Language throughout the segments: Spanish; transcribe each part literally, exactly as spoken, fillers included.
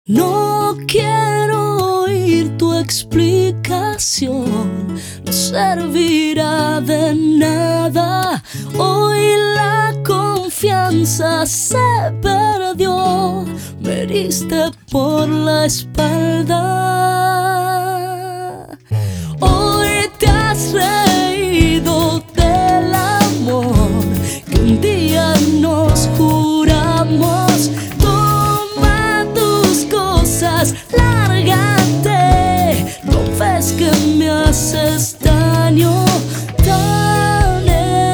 No quiero oír tu explicación, no servirá de nada. Hoy la confianza se perdió, me heriste por la espalda. Hoy te has reído del amor que un día nos juramos. Lárgate, no ves que me haces daño tan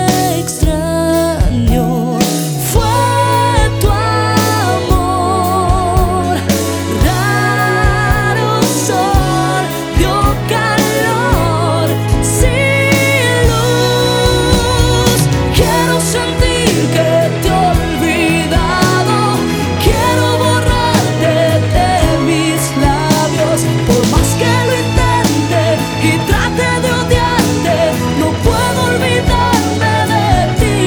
extraño. Fue tu amor, raro sol, dio calor sin luz. Quiero sentir que te he olvidado, quiero borrarte de por más que lo intente y trate de odiarte, no puedo olvidarme de ti.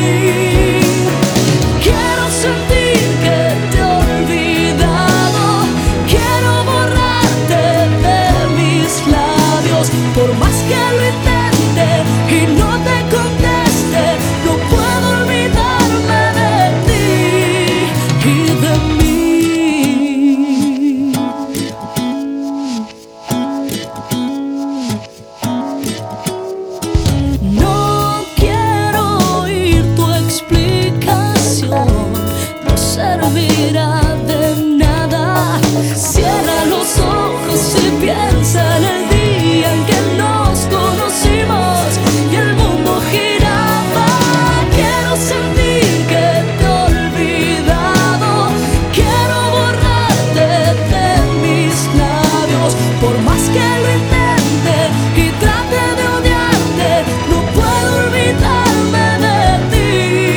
Quiero sentir que te he olvidado, quiero borrarte de mis labios. Por más que lo intente y no te conteste, no puedo olvidarme de ti y de mí. Servirá de nada. Cierra los ojos y piensa en el día en que nos conocimos y el mundo giraba. Quiero sentir que te he olvidado, quiero borrarte de mis labios. Por más que lo intente y trate de odiarte, no puedo olvidarme de ti.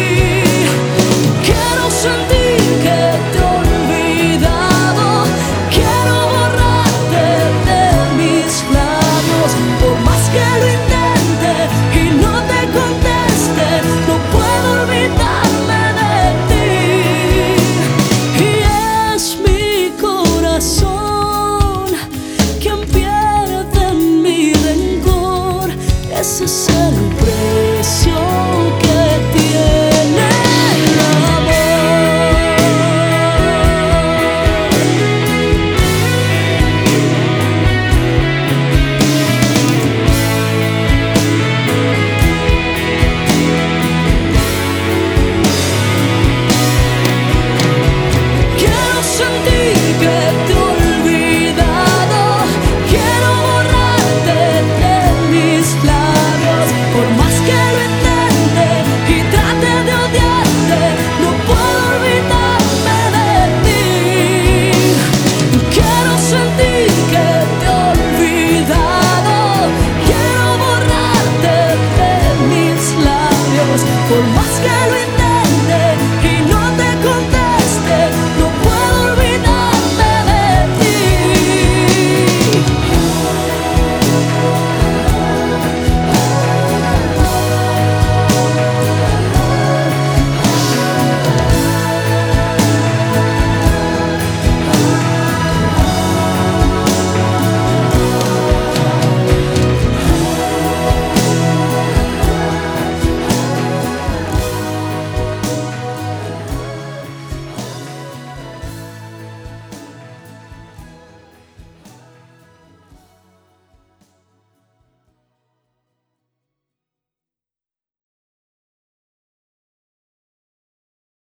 Quiero sentir que te he olvidado, quiero borrarte de mis labios. Por más que lo intente y no te conteste, no puedo olvidarme de ti. Y es mi corazón